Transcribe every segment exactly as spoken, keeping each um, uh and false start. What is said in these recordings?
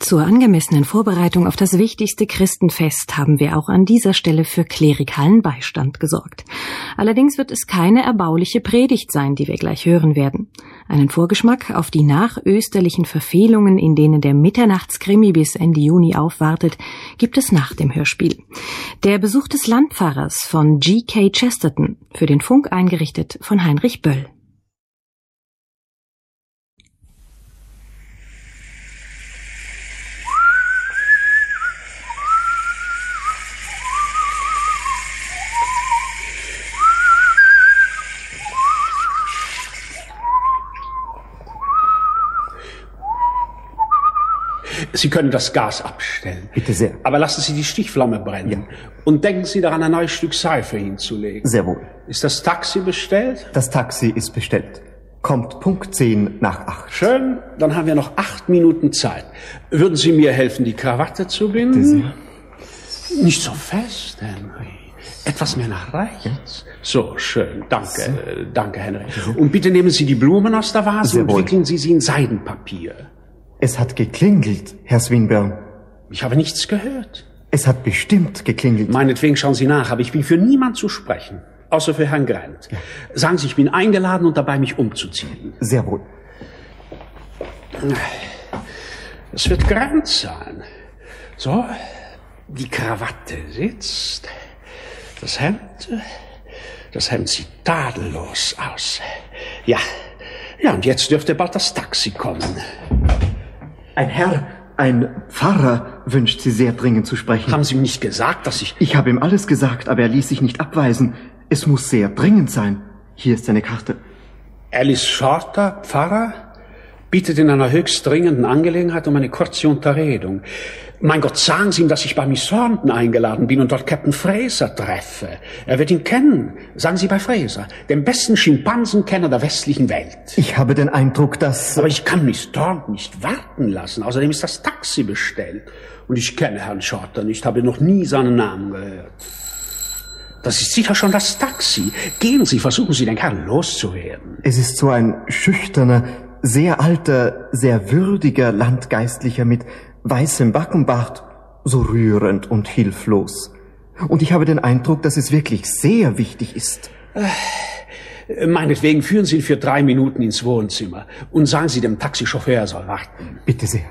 Zur angemessenen Vorbereitung auf das wichtigste Christenfest haben wir auch an dieser Stelle für klerikalen Beistand gesorgt. Allerdings wird es keine erbauliche Predigt sein, die wir gleich hören werden. Einen Vorgeschmack auf die nachösterlichen Verfehlungen, in denen der Mitternachtskrimi bis Ende Juni aufwartet, gibt es nach dem Hörspiel. Der Besuch des Landpfarrers von G K Chesterton, für den Funk eingerichtet von Heinrich Böll. Sie können das Gas abstellen. Bitte sehr. Aber lassen Sie die Stichflamme brennen. Ja. Und denken Sie daran, ein neues Stück Seife hinzulegen. Sehr wohl. Ist das Taxi bestellt? Das Taxi ist bestellt. Kommt Punkt zehn nach acht. Schön, dann haben wir noch acht Minuten Zeit. Würden Sie mir helfen, die Krawatte zu binden? Bitte sehr. Nicht so fest, Henry. Etwas mehr nach rechts. So, schön. Danke, so. Danke, Henry. Und bitte nehmen Sie die Blumen aus der Vase Sehr und wohl. wickeln Sie sie in Seidenpapier. Es hat geklingelt, Herr Swinburne. Ich habe nichts gehört. Es hat bestimmt geklingelt. Meinetwegen schauen Sie nach, aber ich bin für niemand zu sprechen. Außer für Herrn Grant. Ja. Sagen Sie, ich bin eingeladen und dabei, mich umzuziehen. Sehr wohl. Es wird Grant sein. So, die Krawatte sitzt. Das Hemd, das Hemd sieht tadellos aus. Ja, ja, und jetzt dürfte bald das Taxi kommen. Ein Herr, ein Pfarrer wünscht Sie sehr dringend zu sprechen. Haben Sie ihm nicht gesagt, dass ich... Ich habe ihm alles gesagt, aber er ließ sich nicht abweisen. Es muss sehr dringend sein. Hier ist seine Karte. Alice Shorter, Pfarrer, bittet in einer höchst dringenden Angelegenheit um eine kurze Unterredung. Mein Gott, sagen Sie ihm, dass ich bei Miss Thornton eingeladen bin und dort Captain Fraser treffe. Er wird ihn kennen. Sagen Sie bei Fraser, dem besten Schimpansenkenner der westlichen Welt. Ich habe den Eindruck, dass... Aber ich kann Miss Thornton nicht warten lassen. Außerdem ist das Taxi bestellt. Und ich kenne Herrn Shorter nicht, habe noch nie seinen Namen gehört. Das ist sicher schon das Taxi. Gehen Sie, versuchen Sie, den Kerl loszuwerden. Es ist so ein schüchterner, sehr alter, sehr würdiger Landgeistlicher mit weißem Backenbart, so rührend und hilflos. Und ich habe den Eindruck, dass es wirklich sehr wichtig ist. Äh, meinetwegen führen Sie ihn für drei Minuten ins Wohnzimmer und sagen Sie dem Taxichauffeur, er soll warten. Bitte sehr.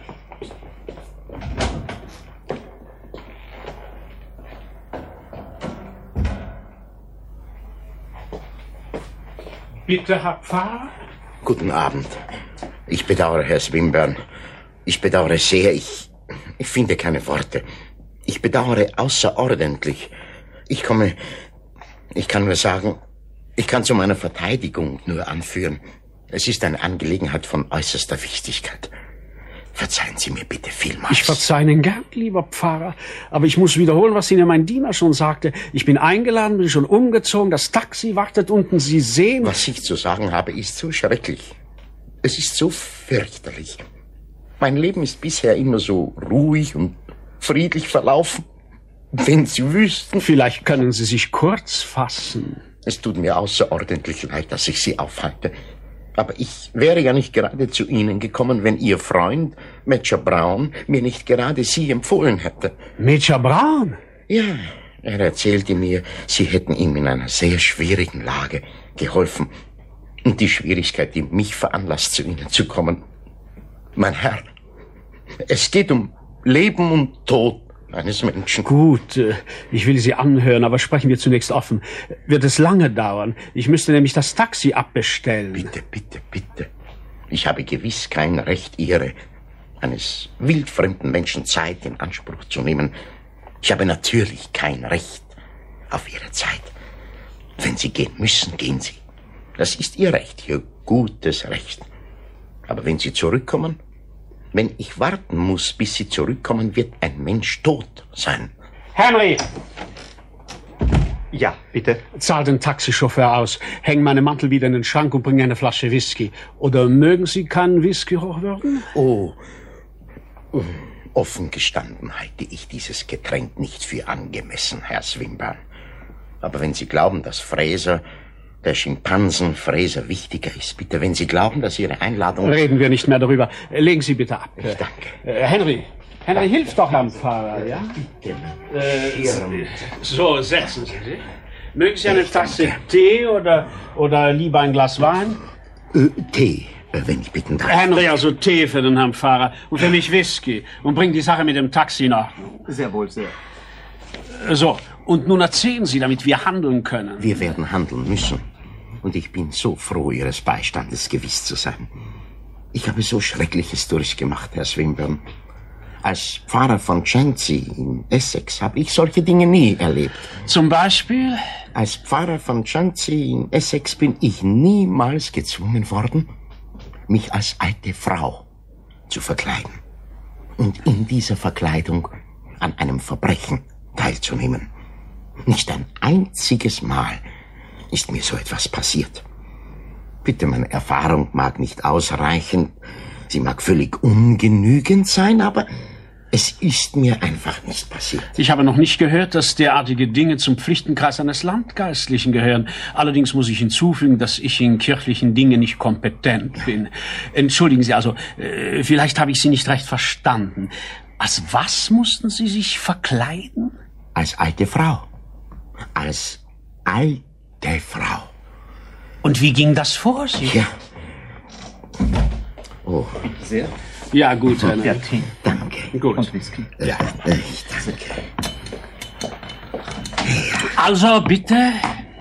Bitte, Herr Pfarrer? Guten Abend. Ich bedauere, Herr Swinburne. Ich bedauere sehr, ich, ich finde keine Worte. Ich bedauere außerordentlich. Ich komme, ich kann nur sagen, ich kann zu meiner Verteidigung nur anführen. Es ist eine Angelegenheit von äußerster Wichtigkeit. Verzeihen Sie mir bitte vielmals. Ich verzeihe Ihnen gern, lieber Pfarrer. Aber ich muss wiederholen, was Ihnen mein Diener schon sagte. Ich bin eingeladen, bin schon umgezogen, das Taxi wartet unten, Sie sehen... Was ich zu sagen habe, ist so schrecklich. Es ist so fürchterlich. Mein Leben ist bisher immer so ruhig und friedlich verlaufen. Wenn Sie wüssten... Vielleicht können Sie sich kurz fassen. Es tut mir außerordentlich leid, dass ich Sie aufhalte. Aber ich wäre ja nicht gerade zu Ihnen gekommen, wenn Ihr Freund, Major Brown, mir nicht gerade Sie empfohlen hätte. Major Brown? Ja, er erzählte mir, Sie hätten ihm in einer sehr schwierigen Lage geholfen. Und die Schwierigkeit, die mich veranlasst, zu Ihnen zu kommen. Mein Herr, es geht um Leben und Tod eines Menschen. Gut, ich will Sie anhören, aber sprechen wir zunächst offen. Wird es lange dauern? Ich müsste nämlich das Taxi abbestellen. Bitte, bitte, bitte. Ich habe gewiss kein Recht, Ihre, eines wildfremden Menschen Zeit in Anspruch zu nehmen. Ich habe natürlich kein Recht auf Ihre Zeit. Wenn Sie gehen müssen, gehen Sie. Das ist Ihr Recht, Ihr gutes Recht. Aber wenn Sie zurückkommen, wenn ich warten muss, bis Sie zurückkommen, wird ein Mensch tot sein. Henry! Ja, bitte. Zahl den Taxichauffeur aus, häng meinen Mantel wieder in den Schrank und bring eine Flasche Whisky. Oder mögen Sie keinen Whisky hochwürden? Oh, offen gestanden halte ich dieses Getränk nicht für angemessen, Herr Swinburne. Aber wenn Sie glauben, dass Fraser, der Schimpansenfräser wichtiger ist. Bitte, wenn Sie glauben, dass Ihre Einladung... Reden wir nicht mehr darüber. Legen Sie bitte ab. Ich danke. Äh, Henry, Henry, hilf doch Herrn Pfarrer, ja? Bitte. Äh, so, setzen Sie sich. Mögen Sie eine Tasse Tee oder, oder lieber ein Glas Wein? Äh, Tee, äh, wenn ich bitten darf. Henry, also Tee für den Herrn Pfarrer und für mich Whisky. Und bring die Sache mit dem Taxi in Ordnung. Sehr wohl, sehr. So, und nun erzählen Sie, damit wir handeln können. Wir werden handeln müssen. Und ich bin so froh, Ihres Beistandes gewiss zu sein. Ich habe so Schreckliches durchgemacht, Herr Swinburne. Als Pfarrer von Chelsea in Essex habe ich solche Dinge nie erlebt. Zum Beispiel? Als Pfarrer von Chelsea in Essex bin ich niemals gezwungen worden, mich als alte Frau zu verkleiden. Und in dieser Verkleidung an einem Verbrechen teilzunehmen. Nicht ein einziges Mal ist mir so etwas passiert. Bitte, meine Erfahrung mag nicht ausreichen, sie mag völlig ungenügend sein, aber es ist mir einfach nicht passiert. Ich habe noch nicht gehört, dass derartige Dinge zum Pflichtenkreis eines Landgeistlichen gehören. Allerdings muss ich hinzufügen, dass ich in kirchlichen Dingen nicht kompetent bin. Entschuldigen Sie, also, äh, vielleicht habe ich Sie nicht recht verstanden. Als was mussten Sie sich verkleiden? Als alte Frau. Als alte Frau. Und wie ging das vor sich? Ja. Oh, Sehr. Ja, gut, Herr Ja, Nett. Tee. danke. Gut. Und Whisky. Ja, äh, ich danke. Also, bitte.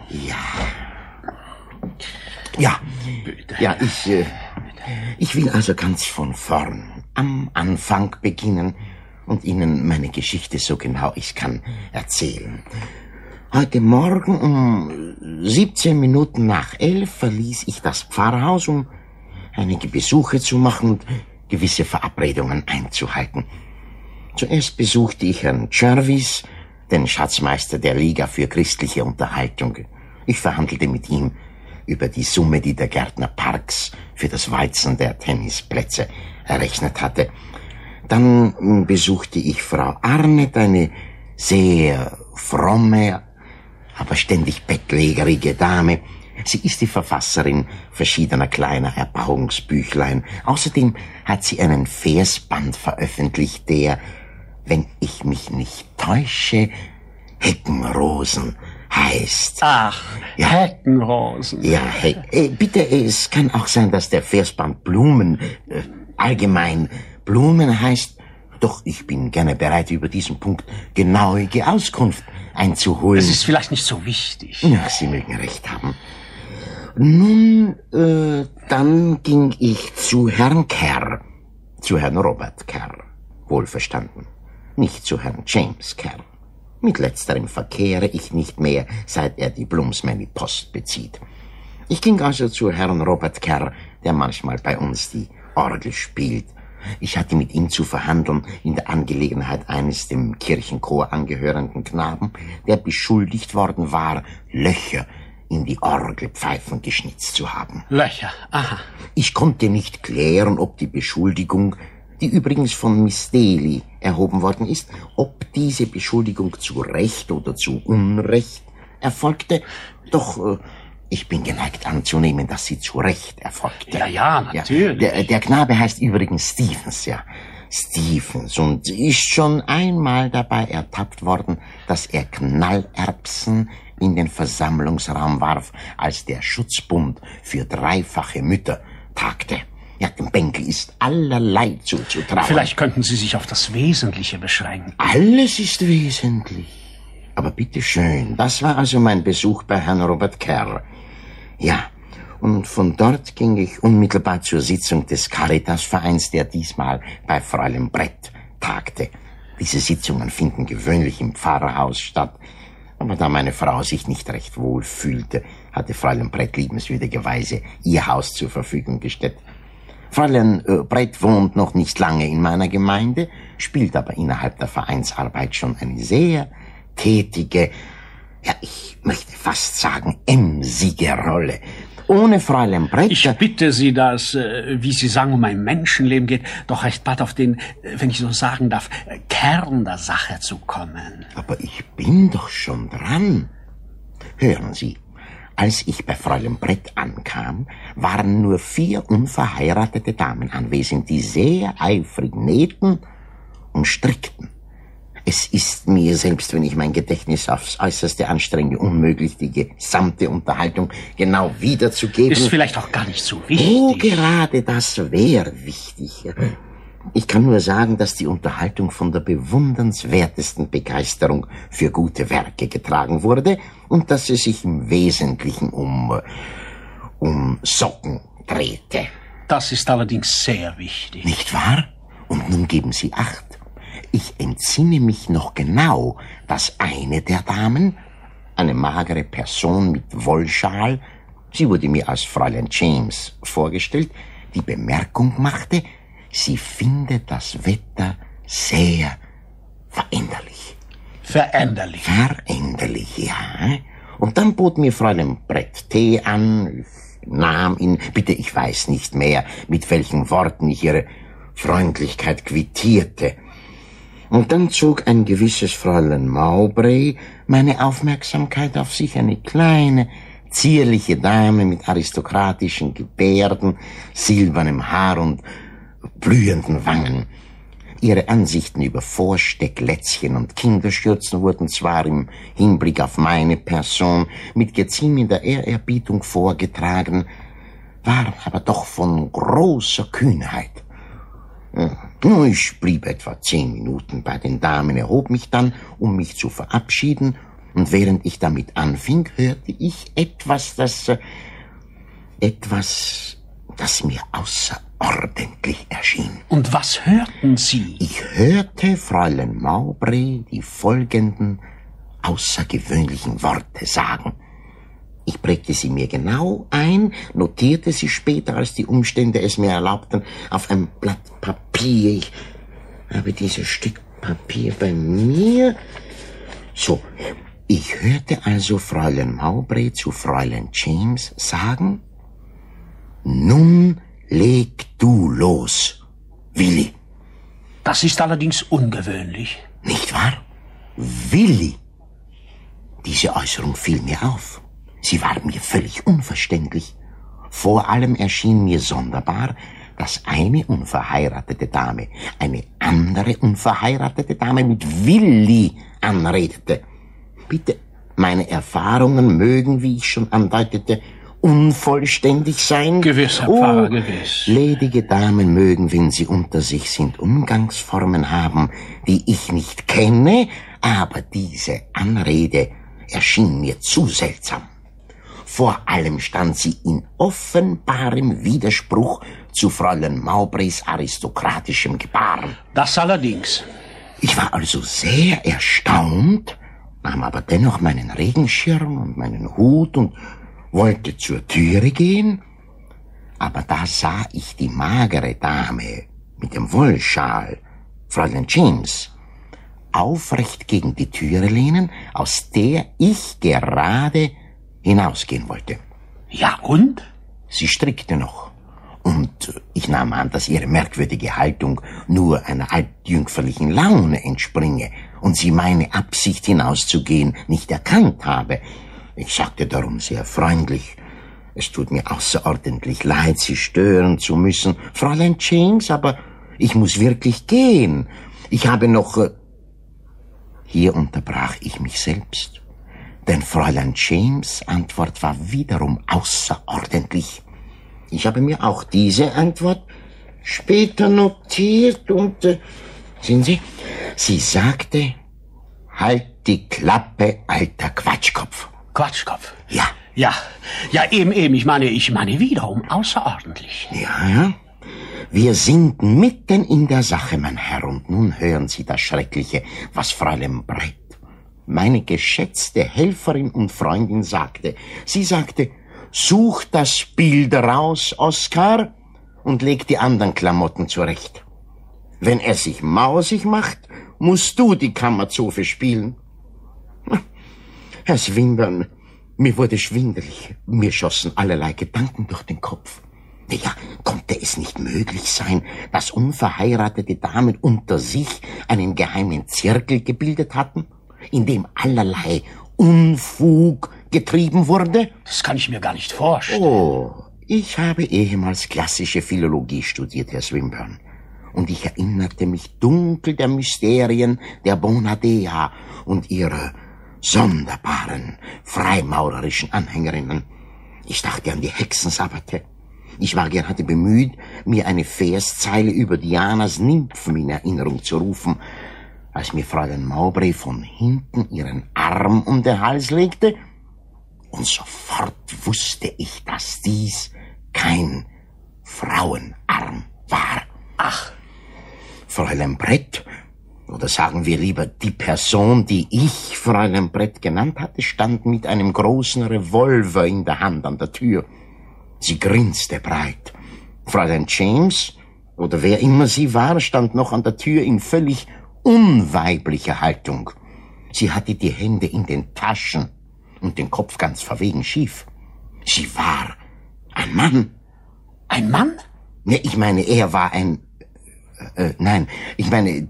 Ja, ja, ich, äh, ich will also ganz von vorn, am Anfang beginnen und Ihnen meine Geschichte so genau ich kann erzählen. Heute Morgen um siebzehn Minuten nach elf verließ ich das Pfarrhaus, um einige Besuche zu machen und gewisse Verabredungen einzuhalten. Zuerst besuchte ich Herrn Jervis, den Schatzmeister der Liga für christliche Unterhaltung. Ich verhandelte mit ihm über die Summe, die der Gärtner Parks für das Walzen der Tennisplätze errechnet hatte. Dann besuchte ich Frau Arnett, eine sehr fromme, aber ständig bettlägerige Dame. Sie ist die Verfasserin verschiedener kleiner Erbauungsbüchlein. Außerdem hat sie einen Versband veröffentlicht, der, wenn ich mich nicht täusche, Heckenrosen heißt. Ach, Ja. Heckenrosen. Ja, hey, äh, bitte, es kann auch sein, dass der Versband Blumen, äh, allgemein Blumen heißt. Doch ich bin gerne bereit, über diesen Punkt genauige Auskunft einzuholen. Es ist vielleicht nicht so wichtig. Ja, Sie mögen recht haben. Nun, äh, dann ging ich zu Herrn Kerr, zu Herrn Robert Kerr, wohlverstanden, nicht zu Herrn James Kerr. Mit letzterem verkehre ich nicht mehr, seit er die Bloomsbury Post bezieht. Ich ging also zu Herrn Robert Kerr, der manchmal bei uns die Orgel spielt. Ich hatte mit ihm zu verhandeln in der Angelegenheit eines dem Kirchenchor angehörenden Knaben, der beschuldigt worden war, Löcher in die Orgelpfeifen geschnitzt zu haben. Löcher, aha. Ich konnte nicht klären, ob die Beschuldigung, die übrigens von Miss Daly erhoben worden ist, ob diese Beschuldigung zu Recht oder zu Unrecht erfolgte. Doch äh, ich bin geneigt anzunehmen, dass sie zu Recht erfolgte. Ja, ja, natürlich. Ja, der, der Knabe heißt übrigens Stevens, ja. Stevens, und ist schon einmal dabei ertappt worden, dass er Knallerbsen in den Versammlungsraum warf, als der Schutzbund für dreifache Mütter tagte. Ja, dem Bengel ist allerlei zuzutrauen. Vielleicht könnten Sie sich auf das Wesentliche beschränken. Alles ist wesentlich. Aber bitteschön, das war also mein Besuch bei Herrn Robert Kerr. Ja, und von dort ging ich unmittelbar zur Sitzung des Caritas-Vereins, der diesmal bei Fräulein Brett tagte. Diese Sitzungen finden gewöhnlich im Pfarrhaus statt, aber da meine Frau sich nicht recht wohl fühlte, hatte Fräulein Brett liebenswürdigerweise ihr Haus zur Verfügung gestellt. Fräulein äh, Brett wohnt noch nicht lange in meiner Gemeinde, spielt aber innerhalb der Vereinsarbeit schon eine sehr tätige, ja, ich möchte fast sagen, emsige Rolle. Ohne Fräulein Brett... Ich bitte Sie, da es, äh, wie Sie sagen, um ein Menschenleben geht, doch recht bald auf den, äh, wenn ich so sagen darf, äh, Kern der Sache zu kommen. Aber ich bin doch schon dran. Hören Sie, Als ich bei Fräulein Brett ankam, waren nur vier unverheiratete Damen anwesend, die sehr eifrig nähten und strickten. Es ist mir, selbst wenn ich mein Gedächtnis aufs Äußerste anstrenge, unmöglich, die gesamte Unterhaltung genau wiederzugeben. Ist vielleicht auch gar nicht so wichtig. Oh, gerade das wäre wichtig. Ich kann nur sagen, dass die Unterhaltung von der bewundernswertesten Begeisterung für gute Werke getragen wurde und dass es sich im Wesentlichen um, um Socken drehte. Das ist allerdings sehr wichtig. Nicht wahr? Und nun geben Sie Acht. Ich entsinne mich noch genau, dass eine der Damen, eine magere Person mit Wollschal, sie wurde mir als Fräulein James vorgestellt, die Bemerkung machte, sie findet das Wetter sehr veränderlich. Veränderlich. Veränderlich, ja. Und dann bot mir Fräulein Brett Tee an. Ich nahm ihn, bitte, ich weiß nicht mehr, mit welchen Worten ich ihre Freundlichkeit quittierte. Und dann zog ein gewisses Fräulein Mowbray meine Aufmerksamkeit auf sich, eine kleine, zierliche Dame mit aristokratischen Gebärden, silbernem Haar und blühenden Wangen. Ihre Ansichten über Vorsteck, Lätzchen und Kinderschürzen wurden zwar im Hinblick auf meine Person mit geziemender Ehrerbietung vorgetragen, waren aber doch von großer Kühnheit. Nun, ich blieb etwa zehn Minuten bei den Damen, erhob mich dann, um mich zu verabschieden, und während ich damit anfing, hörte ich etwas, das, äh, etwas, das mir außerordentlich erschien. Und was hörten Sie? Ich hörte Fräulein Mowbray die folgenden außergewöhnlichen Worte sagen. Ich prägte sie mir genau ein, notierte sie später, als die Umstände es mir erlaubten, auf ein Blatt Papier. Ich habe dieses Stück Papier bei mir. So, ich hörte also Fräulein Mowbray zu Fräulein James sagen, nun leg du los, Willi. Das ist allerdings ungewöhnlich. Nicht wahr? Willi. Diese Äußerung fiel mir auf. Sie war mir völlig unverständlich. Vor allem erschien mir sonderbar, dass eine unverheiratete Dame eine andere unverheiratete Dame mit Willi anredete. Bitte, meine Erfahrungen mögen, wie ich schon andeutete, unvollständig sein. Gewiss, Herr oh, Pfarrer, gewiss. Ledige Damen mögen, wenn sie unter sich sind, Umgangsformen haben, die ich nicht kenne, aber diese Anrede erschien mir zu seltsam. Vor allem stand sie in offenbarem Widerspruch zu Fräulein Mowbrays aristokratischem Gebaren. Das allerdings. Ich war also sehr erstaunt, nahm aber dennoch meinen Regenschirm und meinen Hut und wollte zur Türe gehen, aber da sah ich die magere Dame mit dem Wollschal, Fräulein James, aufrecht gegen die Türe lehnen, aus der ich gerade hinausgehen wollte. Ja, und? Sie strickte noch, und ich nahm an, dass ihre merkwürdige Haltung nur einer altjüngferlichen Laune entspringe und sie meine Absicht hinauszugehen nicht erkannt habe. Ich sagte darum sehr freundlich, es tut mir außerordentlich leid, Sie stören zu müssen, Fräulein James, aber ich muss wirklich gehen. Ich habe noch... Äh Hier unterbrach ich mich selbst, denn Fräulein James' Antwort war wiederum außerordentlich. Ich habe mir auch diese Antwort später notiert und, äh, sehen Sie, sie sagte, halt die Klappe, alter Quatschkopf. Quatschkopf. Ja. Ja, ja, eben, eben, ich meine, ich meine wiederum außerordentlich. Ja, ja. Wir sind mitten in der Sache, mein Herr, und nun hören Sie das Schreckliche, was Fräulein Brett, meine geschätzte Helferin und Freundin, sagte. Sie sagte, such das Bild raus, Oskar, und leg die anderen Klamotten zurecht. Wenn er sich mausig macht, musst du die Kammerzofe spielen. Herr Swinburne, mir wurde schwindelig, mir schossen allerlei Gedanken durch den Kopf. Ja, konnte es nicht möglich sein, dass unverheiratete Damen unter sich einen geheimen Zirkel gebildet hatten, in dem allerlei Unfug getrieben wurde? Das kann ich mir gar nicht vorstellen. Oh, ich habe ehemals klassische Philologie studiert, Herr Swinburne. Und ich erinnerte mich dunkel der Mysterien der Bonadea und ihrer sonderbaren, freimaurerischen Anhängerinnen. Ich dachte an die Hexensabbate. Ich war gerade bemüht, mir eine Verszeile über Dianas Nymphen in Erinnerung zu rufen, als mir Fräulein Mowbray von hinten ihren Arm um den Hals legte, und sofort wusste ich, dass dies kein Frauenarm war. Ach, Fräulein Brett, oder sagen wir lieber die Person, die ich Fräulein Brett genannt hatte, stand mit einem großen Revolver in der Hand an der Tür. Sie grinste breit. Fräulein James, oder wer immer sie war, stand noch an der Tür in völlig unweiblicher Haltung. Sie hatte die Hände in den Taschen und den Kopf ganz verwegen schief. Sie war ein Mann. ein Mann? Ne, ich meine, er war ein... Äh, nein, ich meine,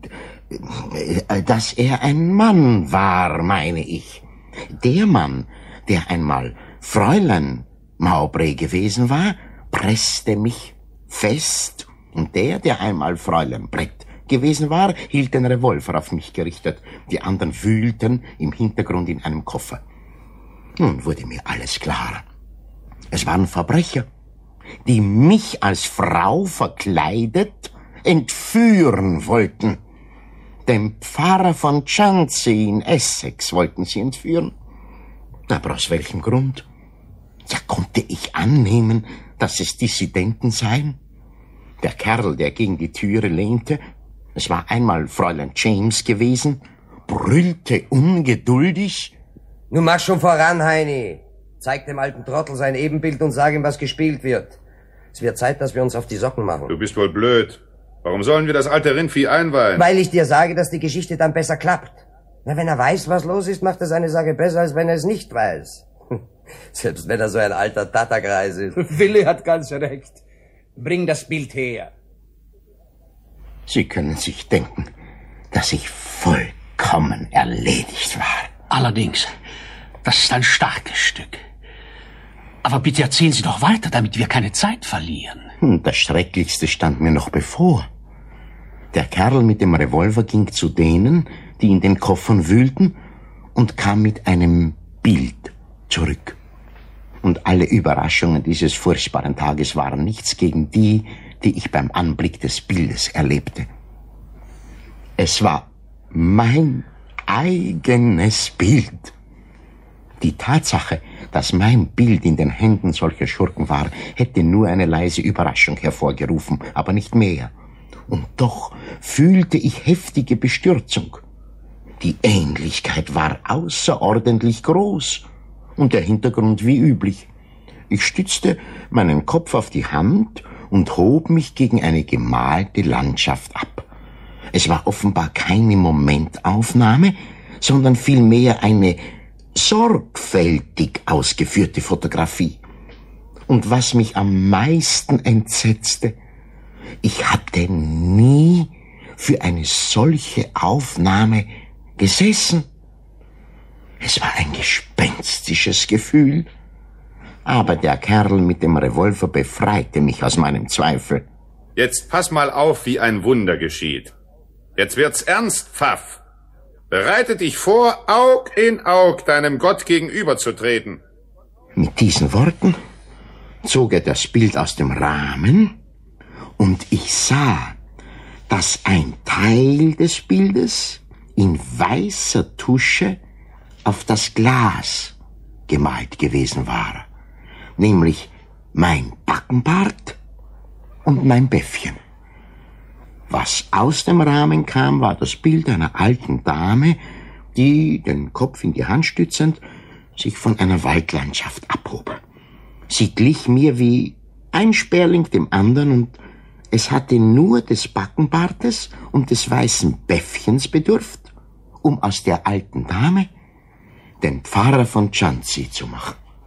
äh, dass er ein Mann war, meine ich. Der Mann, der einmal Fräulein Mowbray gewesen war, presste mich fest, und der, der einmal Fräulein Brett gewesen war, hielt den Revolver auf mich gerichtet. Die anderen wühlten im Hintergrund in einem Koffer. Nun wurde mir alles klar. Es waren Verbrecher, die mich als Frau verkleidet entführen wollten. Den Pfarrer von Chauncey in Essex wollten sie entführen. Aber aus welchem Grund? Ja, konnte ich annehmen, dass es Dissidenten seien? Der Kerl, der gegen die Türe lehnte, es war einmal Fräulein James gewesen, brüllte ungeduldig. Nun mach schon voran, Heini. Zeig dem alten Trottel sein Ebenbild und sag ihm, was gespielt wird. Es wird Zeit, dass wir uns auf die Socken machen. Du bist wohl blöd. Warum sollen wir das alte Rindvieh einweihen? Weil ich dir sage, dass die Geschichte dann besser klappt. Na, wenn er weiß, was los ist, macht er seine Sache besser, als wenn er es nicht weiß. Selbst wenn er so ein alter Tatterkreis ist. Willi hat ganz recht. Bring das Bild her. Sie können sich denken, dass ich vollkommen erledigt war. Allerdings, das ist ein starkes Stück. Aber bitte erzählen Sie doch weiter, damit wir keine Zeit verlieren. Hm, das Schrecklichste stand mir noch bevor. Der Kerl mit dem Revolver ging zu denen, die in den Koffern wühlten, und kam mit einem Bild zurück. Und alle Überraschungen dieses furchtbaren Tages waren nichts gegen die, die ich beim Anblick des Bildes erlebte. Es war mein eigenes Bild. Die Tatsache, dass mein Bild in den Händen solcher Schurken war, hätte nur eine leise Überraschung hervorgerufen, aber nicht mehr. Und doch fühlte ich heftige Bestürzung. Die Ähnlichkeit war außerordentlich groß und der Hintergrund wie üblich. Ich stützte meinen Kopf auf die Hand und hob mich gegen eine gemalte Landschaft ab. Es war offenbar keine Momentaufnahme, sondern vielmehr eine sorgfältig ausgeführte Fotografie. Und was mich am meisten entsetzte, ich hatte nie für eine solche Aufnahme gesessen. Es war ein gespenstisches Gefühl, aber der Kerl mit dem Revolver befreite mich aus meinem Zweifel. Jetzt pass mal auf, wie ein Wunder geschieht. Jetzt wird's ernst, Pfaff. Bereite dich vor, Aug in Aug deinem Gott gegenüberzutreten. Mit diesen Worten zog er das Bild aus dem Rahmen, und ich sah, dass ein Teil des Bildes in weißer Tusche auf das Glas gemalt gewesen war, nämlich mein Backenbart und mein Bäffchen. Was aus dem Rahmen kam, war das Bild einer alten Dame, die, den Kopf in die Hand stützend, sich von einer Waldlandschaft abhob. Sie glich mir wie ein Sperling dem anderen, und es hatte nur des Backenbartes und des weißen Bäffchens bedurft, um aus der alten Dame den Pfarrer von Chauncey zu machen.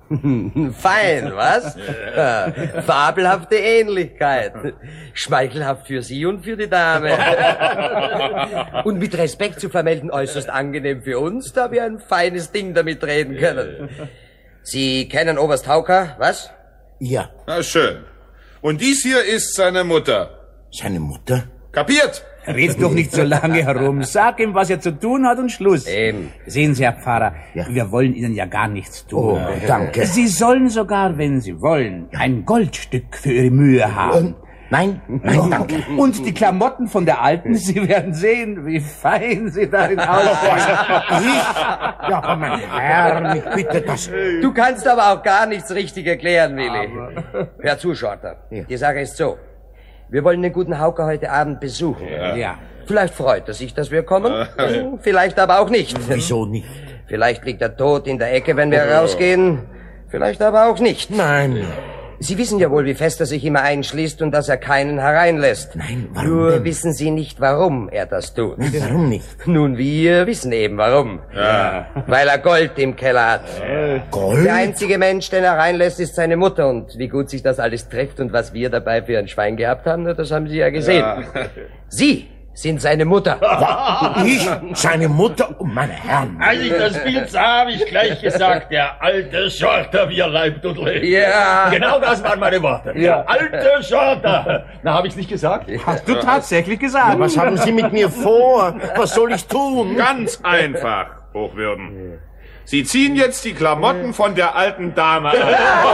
Fein, was? Ja. Fabelhafte Ähnlichkeit. Schmeichelhaft für Sie und für die Dame. Und mit Respekt zu vermelden, äußerst angenehm für uns, da wir ein feines Ding damit reden können. Sie kennen Oberst Hauker, was? Ja. Na schön. Und dies hier ist seine Mutter. Seine Mutter? Kapiert? Red doch nicht so lange herum. Sag ihm, was er zu tun hat und Schluss. Eben. Sehen Sie, Herr Pfarrer, Ja. wir wollen Ihnen ja gar nichts tun. Oh, danke. Sie sollen sogar, wenn Sie wollen, ein Goldstück für Ihre Mühe haben. Ähm, nein, nein, danke. Und die Klamotten von der Alten, Sie werden sehen, wie fein Sie darin aussehen. Ja, aber mein Herr, ich bitte das. Du kannst aber auch gar nichts richtig erklären, Willi. Hör zu, Shorter. Ja. Die Sache ist so. Wir wollen den guten Hauker heute Abend besuchen. Ja. Vielleicht freut er sich, dass wir kommen. Vielleicht aber auch nicht. Wieso nicht? Vielleicht liegt er tot in der Ecke, wenn wir rausgehen. Vielleicht aber auch nicht. Nein. Sie wissen ja wohl, wie fest er sich immer einschließt und dass er keinen hereinlässt. Nein, warum Nur denn? wissen Sie nicht, warum er das tut. Warum nicht? Nun, wir wissen eben warum. Ja. Weil er Gold im Keller hat. Gold? Der einzige Mensch, den er reinlässt, ist seine Mutter. Und wie gut sich das alles trifft und was wir dabei für ein Schwein gehabt haben, na, das haben Sie ja gesehen. Ja. Sie sind seine Mutter. Ich? Seine Mutter? Oh, meine Herren. Als ich das Bild sah, habe ich gleich gesagt, der alte Shorter, wie er leibt und lebt. Ja. Genau das waren meine Worte. Ja. Der alte Shorter. Na, habe ich's nicht gesagt? Hast du tatsächlich gesagt? Was haben Sie mit mir vor? Was soll ich tun? Ganz einfach, Hochwürden. Sie ziehen jetzt die Klamotten von der alten Dame an.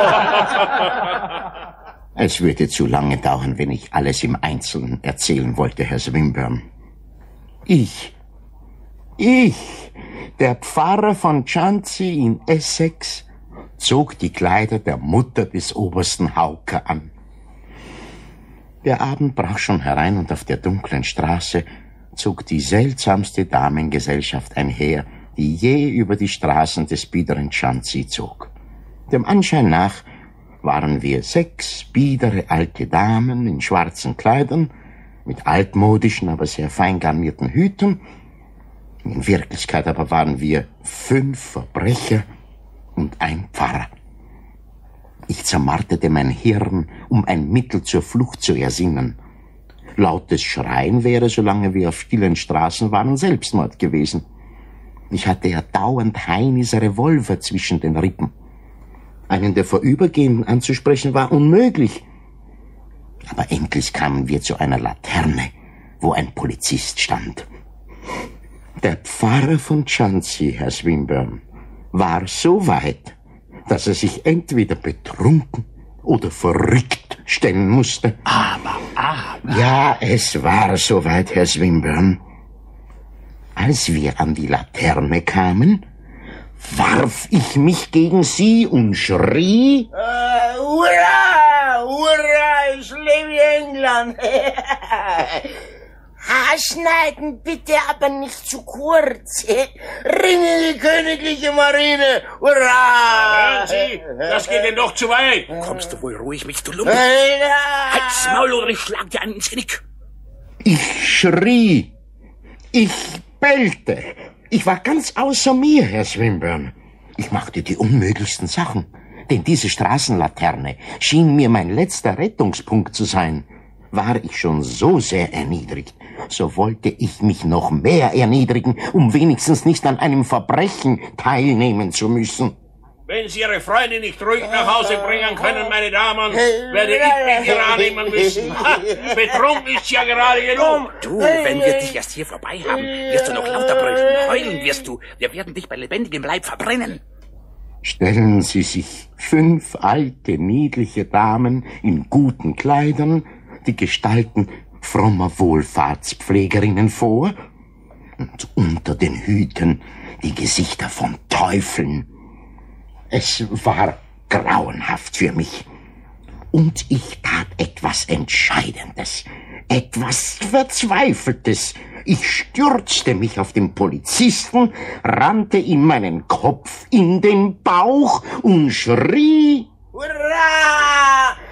Es würde zu lange dauern, wenn ich alles im Einzelnen erzählen wollte, Herr Swinburne. Ich, ich, der Pfarrer von Chauncey in Essex, zog die Kleider der Mutter des Obersten Hauker an. Der Abend brach schon herein und auf der dunklen Straße zog die seltsamste Damengesellschaft einher, die je über die Straßen des biederen Chauncey zog. Dem Anschein nach waren wir sechs biedere alte Damen in schwarzen Kleidern, mit altmodischen, aber sehr fein garnierten Hüten. In Wirklichkeit aber waren wir fünf Verbrecher und ein Pfarrer. Ich zermarterte mein Hirn, um ein Mittel zur Flucht zu ersinnen. Lautes Schreien wäre, solange wir auf stillen Straßen waren, Selbstmord gewesen. Ich hatte ja dauernd Heinis Revolver zwischen den Rippen. Einen der Vorübergehenden anzusprechen war unmöglich. Aber endlich kamen wir zu einer Laterne, wo ein Polizist stand. Der Pfarrer von Chauncey, Herr Swinburne, war so weit, dass er sich entweder betrunken oder verrückt stellen musste. Aber, aber. Ja, es war soweit, Herr Swinburne. Als wir an die Laterne kamen, warf ich mich gegen sie und schrie: Uh, hurra! Hurra! Ich lebe in England! Haarschneiden bitte, aber nicht zu kurz. Ringe die königliche Marine! Hurra! Hören Sie, das geht denn doch zu weit. Kommst du wohl ruhig, mich zu lumpen? Alter! Halt's Maul oder ich schlag dir einen ins Genick. Ich schrie, ich bellte. Ich war ganz außer mir, Herr Swinburne. Ich machte die unmöglichsten Sachen, denn diese Straßenlaterne schien mir mein letzter Rettungspunkt zu sein. War ich schon so sehr erniedrigt, so wollte ich mich noch mehr erniedrigen, um wenigstens nicht an einem Verbrechen teilnehmen zu müssen. Wenn Sie Ihre Freunde nicht ruhig nach Hause bringen können, meine Damen, werde ich mich hier annehmen müssen. Ha, betrunken ist ja gerade genug. Du, wenn wir dich erst hier vorbei haben, wirst du noch lauter brüllen. Heulen wirst du. Wir werden dich bei lebendigem Leib verbrennen. Stellen Sie sich fünf alte, niedliche Damen in guten Kleidern, die Gestalten frommer Wohlfahrtspflegerinnen vor, und unter den Hüten die Gesichter von Teufeln. Es war grauenhaft für mich. Und ich tat etwas Entscheidendes, etwas Verzweifeltes. Ich stürzte mich auf den Polizisten, rannte ihm meinen Kopf in den Bauch und schrie: Hurra!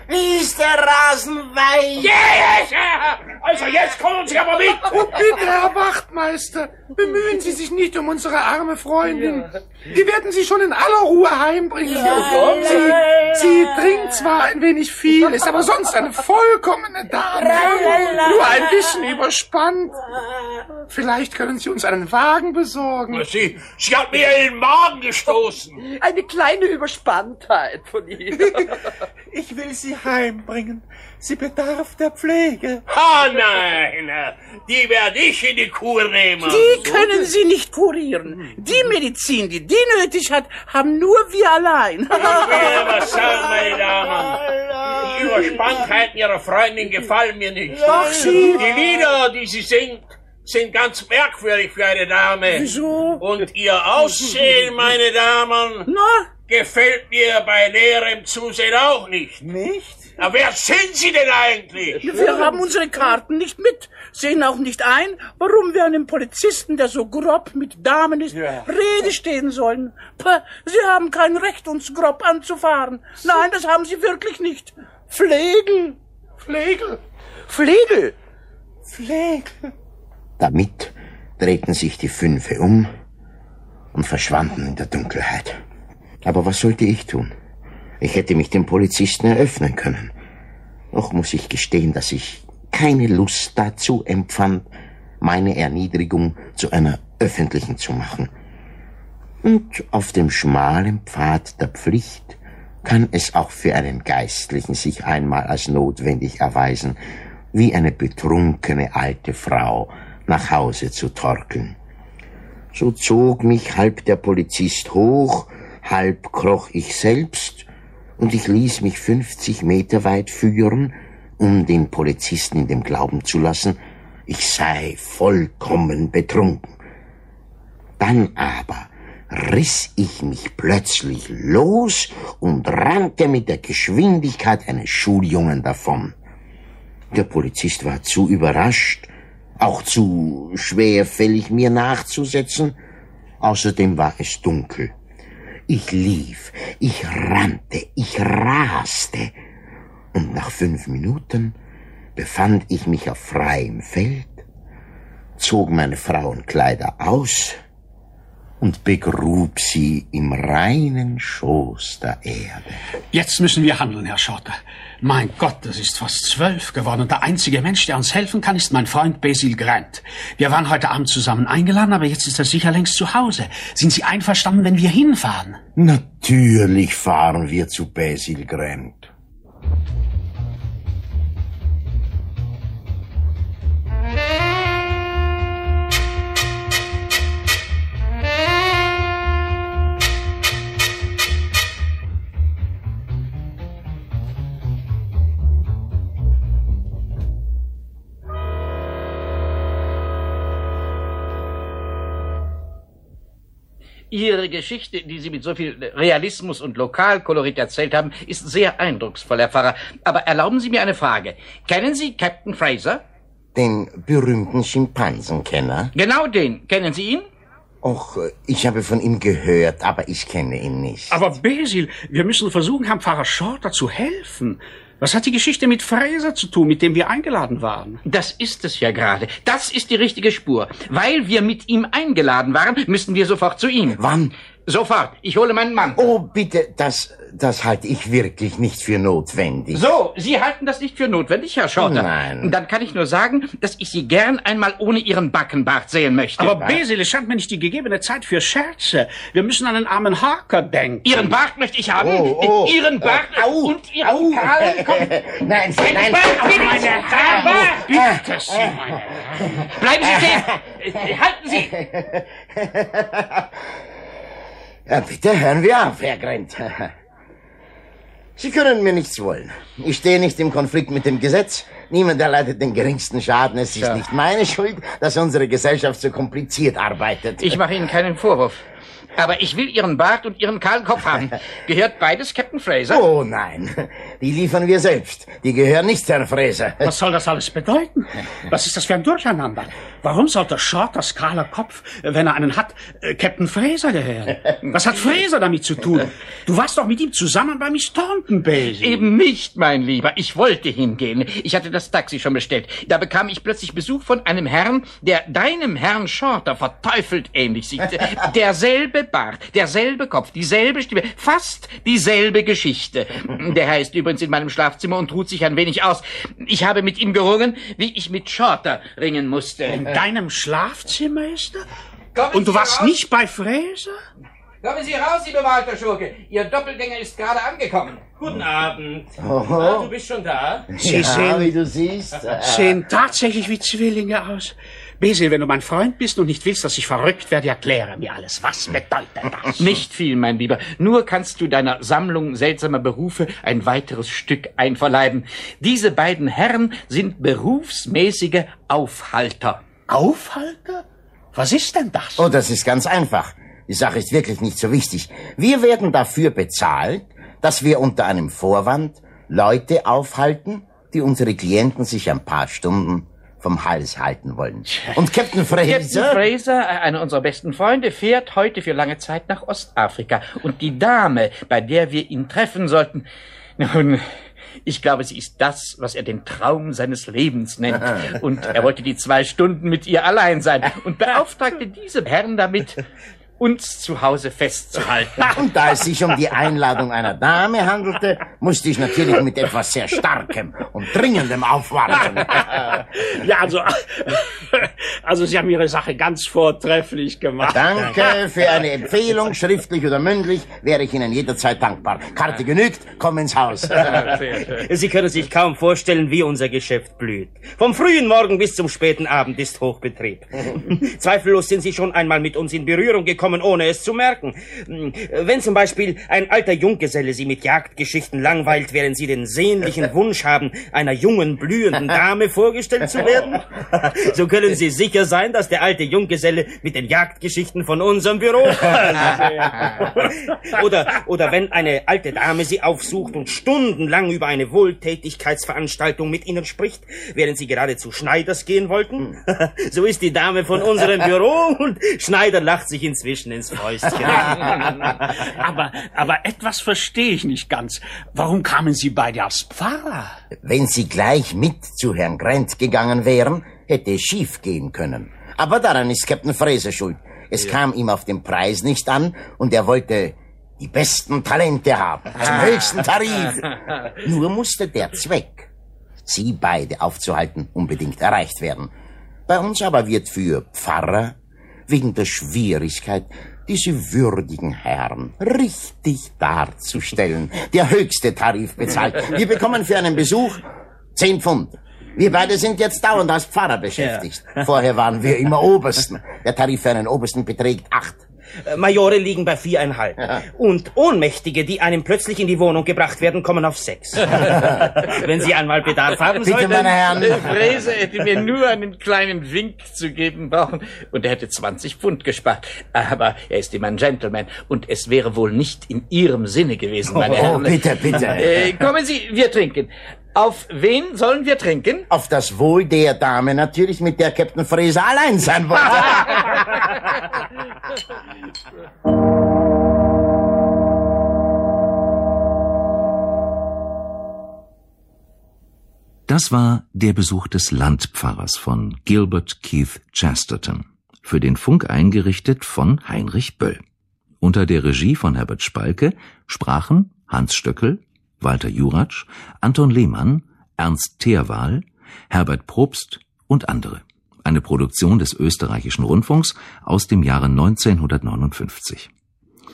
ist der Rasen weich. Yes! Also jetzt kommen Sie aber mit. Oh, bitte, Herr Wachtmeister, bemühen Sie sich nicht um unsere arme Freundin. Wir werden sie schon in aller Ruhe heimbringen. Sie, sie trinkt zwar ein wenig viel, ist aber sonst eine vollkommene Dame. Nur ein bisschen überspannt. Vielleicht können Sie uns einen Wagen besorgen. Sie, sie hat mir in den Magen gestoßen. Eine kleine Überspanntheit von ihr. Ich will sie heimbringen. Sie bedarf der Pflege. Ah, nein, die werde ich in die Kur nehmen. Die können Sie nicht kurieren. Die Medizin, die die nötig hat, haben nur wir allein. Ich will was sagen, meine Damen. Die Überspanntheiten Ihrer Freundin gefallen mir nicht. Ach, Sie. Die Lieder, die sie singt, sind ganz merkwürdig für eine Dame. Wieso? Und Ihr Aussehen, meine Damen, Na? gefällt mir bei näherem Zusehen auch nicht. Nicht? Na, wer sind Sie denn eigentlich? Wir haben unsere Karten nicht mit, sehen auch nicht ein, warum wir einem Polizisten, der so grob mit Damen ist, Ja. Rede stehen sollen. Pah, Sie haben kein Recht, uns grob anzufahren. Nein, das haben Sie wirklich nicht. Flegel. Flegel. Flegel. Flegel. Damit drehten sich die Fünfe um und verschwanden in der Dunkelheit. Aber was sollte ich tun? Ich hätte mich dem Polizisten eröffnen können. Doch muss ich gestehen, dass ich keine Lust dazu empfand, meine Erniedrigung zu einer öffentlichen zu machen. Und auf dem schmalen Pfad der Pflicht kann es auch für einen Geistlichen sich einmal als notwendig erweisen, wie eine betrunkene alte Frau nach Hause zu torkeln. So zog mich halb der Polizist hoch, halb kroch ich selbst, und ich ließ mich fünfzig Meter weit führen, um den Polizisten in dem Glauben zu lassen, ich sei vollkommen betrunken. Dann aber riss ich mich plötzlich los und rannte mit der Geschwindigkeit eines Schuljungen davon. Der Polizist war zu überrascht, auch zu schwerfällig mir nachzusetzen. Außerdem war es dunkel. Ich lief, ich rannte, ich raste. Und nach fünf Minuten befand ich mich auf freiem Feld, zog meine Frauenkleider aus und begrub sie im reinen Schoß der Erde. Jetzt müssen wir handeln, Herr Shorter. Mein Gott, es ist fast zwölf geworden und der einzige Mensch, der uns helfen kann, ist mein Freund Basil Grant. Wir waren heute Abend zusammen eingeladen, aber jetzt ist er sicher längst zu Hause. Sind Sie einverstanden, wenn wir hinfahren? Natürlich fahren wir zu Basil Grant. Ihre Geschichte, die Sie mit so viel Realismus und Lokalkolorit erzählt haben, ist sehr eindrucksvoll, Herr Pfarrer. Aber erlauben Sie mir eine Frage. Kennen Sie Captain Fraser? Den berühmten Schimpansenkenner? Genau den. Kennen Sie ihn? Och, ich habe von ihm gehört, aber ich kenne ihn nicht. Aber Basil, wir müssen versuchen, Herrn Pfarrer Shorter zu helfen. Was hat die Geschichte mit Fraser zu tun, mit dem wir eingeladen waren? Das ist es ja gerade. Das ist die richtige Spur. Weil wir mit ihm eingeladen waren, müssen wir sofort zu ihm. Wann? Sofort. Ich hole meinen Mann. Oh, bitte, das, das halte ich wirklich nicht für notwendig. So, Sie halten das nicht für notwendig, Herr Shorter? Nein. Dann kann ich nur sagen, dass ich Sie gern einmal ohne Ihren Backenbart sehen möchte. Aber Basil, es scheint mir nicht die gegebene Zeit für Scherze. Wir müssen an den armen Harker denken. Ihren Bart möchte ich haben. Oh, oh, Ihren Bart äh, au, und Ihren au, kahlen Kopf. Nein, Mein nein, Bart, au, bitte, meine mein Bart. Bitte, Sie, meine Bleiben Sie stehen. Halten Sie. Ja, bitte hören wir auf, Herr Grant. Sie können mir nichts wollen. Ich stehe nicht im Konflikt mit dem Gesetz. Niemand erleidet den geringsten Schaden. Es ist ja. nicht meine Schuld, dass unsere Gesellschaft so kompliziert arbeitet. Ich mache Ihnen keinen Vorwurf. Aber ich will Ihren Bart und Ihren kahlen Kopf haben. Gehört beides Captain Fraser? Oh nein, die liefern wir selbst. Die gehören nicht Herrn Fraser. Was soll das alles bedeuten? Was ist das für ein Durcheinander? Warum sollte Shorters kahler Kopf, wenn er einen hat, äh, Captain Fraser gehören? Was hat Fraser damit zu tun? Du warst doch mit ihm zusammen bei Miss Taunton, Basie. Eben nicht, mein Lieber. Ich wollte hingehen. Ich hatte das Taxi schon bestellt. Da bekam ich plötzlich Besuch von einem Herrn, der deinem Herrn Shorter verteufelt ähnlich sieht. Derselbe Bart, derselbe Kopf, dieselbe Stimme, fast dieselbe Geschichte. Der Herr ist übrigens in meinem Schlafzimmer und ruht sich ein wenig aus. Ich habe mit ihm gerungen, wie ich mit Shorter ringen musste. In deinem Schlafzimmer ist er? Kommen Und du Sie warst raus? nicht bei Fraser? Kommen Sie raus, Sie bemalter Schurke. Ihr Doppelgänger ist gerade angekommen. Guten Abend. Oho. Na, du bist schon da? Sie ja, sehen, wie du siehst. sehen tatsächlich wie Zwillinge aus. Basil, wenn du mein Freund bist und nicht willst, dass ich verrückt werde, erkläre mir alles. Was bedeutet das? Nicht viel, mein Lieber. Nur kannst du deiner Sammlung seltsamer Berufe ein weiteres Stück einverleiben. Diese beiden Herren sind berufsmäßige Aufhalter. Aufhalter? Was ist denn das? Oh, das ist ganz einfach. Die Sache ist wirklich nicht so wichtig. Wir werden dafür bezahlt, dass wir unter einem Vorwand Leute aufhalten, die unsere Klienten sich ein paar Stunden vom Hals halten wollen. Und Captain Fraser... Captain Fraser, einer unserer besten Freunde, fährt heute für lange Zeit nach Ostafrika. Und die Dame, bei der wir ihn treffen sollten... Nun, ich glaube, sie ist das, was er den Traum seines Lebens nennt. Und er wollte die zwei Stunden mit ihr allein sein und beauftragte diese Herren damit, uns zu Hause festzuhalten. Und da es sich um die Einladung einer Dame handelte, musste ich natürlich mit etwas sehr Starkem und Dringendem aufwarten. Ja, also, also Sie haben Ihre Sache ganz vortrefflich gemacht. Danke für eine Empfehlung, schriftlich oder mündlich, wäre ich Ihnen jederzeit dankbar. Karte genügt, komm ins Haus. Sie können sich kaum vorstellen, wie unser Geschäft blüht. Vom frühen Morgen bis zum späten Abend ist Hochbetrieb. Zweifellos sind Sie schon einmal mit uns in Berührung gekommen, ohne es zu merken. Wenn zum Beispiel ein alter Junggeselle Sie mit Jagdgeschichten langweilt, während Sie den sehnlichen Wunsch haben, einer jungen, blühenden Dame vorgestellt zu werden, so können Sie sicher sein, dass der alte Junggeselle mit den Jagdgeschichten von unserem Büro oder, oder wenn eine alte Dame Sie aufsucht und stundenlang über eine Wohltätigkeitsveranstaltung mit Ihnen spricht, während Sie gerade zu Schneiders gehen wollten, so ist die Dame von unserem Büro und Schneider lacht sich inzwischen ins Fäustchen. aber, aber etwas verstehe ich nicht ganz. Warum kamen Sie beide als Pfarrer? Wenn Sie gleich mit zu Herrn Grant gegangen wären, hätte es schief gehen können. Aber daran ist Captain Fraser schuld. Es ja. kam ihm auf den Preis nicht an und er wollte die besten Talente haben, zum höchsten Tarif. Nur musste der Zweck, Sie beide aufzuhalten, unbedingt erreicht werden. Bei uns aber wird für Pfarrer wegen der Schwierigkeit, diese würdigen Herren richtig darzustellen, der höchste Tarif bezahlt. Wir bekommen für einen Besuch zehn Pfund. Wir beide sind jetzt dauernd als Pfarrer beschäftigt. Ja. Vorher waren wir immer Obersten. Der Tarif für einen Obersten beträgt acht. Majore liegen bei viereinhalb. Ja. Und Ohnmächtige, die einem plötzlich in die Wohnung gebracht werden, kommen auf sechs. Wenn Sie einmal Bedarf haben Bitte, sollten... meine Herren. Fraser hätte mir nur einen kleinen Wink zu geben brauchen und er hätte zwanzig Pfund gespart. Aber er ist immer ein Gentleman und es wäre wohl nicht in Ihrem Sinne gewesen, meine oh, Herren. Bitte, bitte. Äh, kommen Sie, wir trinken. Auf wen sollen wir trinken? Auf das Wohl der Dame natürlich, mit der Captain Fraser allein sein wollte. Das war Der Besuch des Landpfarrers von Gilbert Keith Chesterton, für den Funk eingerichtet von Heinrich Böll. Unter der Regie von Herbert Spalke sprachen Hans Stöckel, Walter Juratsch, Anton Lehmann, Ernst Theerwahl, Herbert Probst und andere. Eine Produktion des Österreichischen Rundfunks aus dem Jahre neunzehnhundertneunundfünfzig.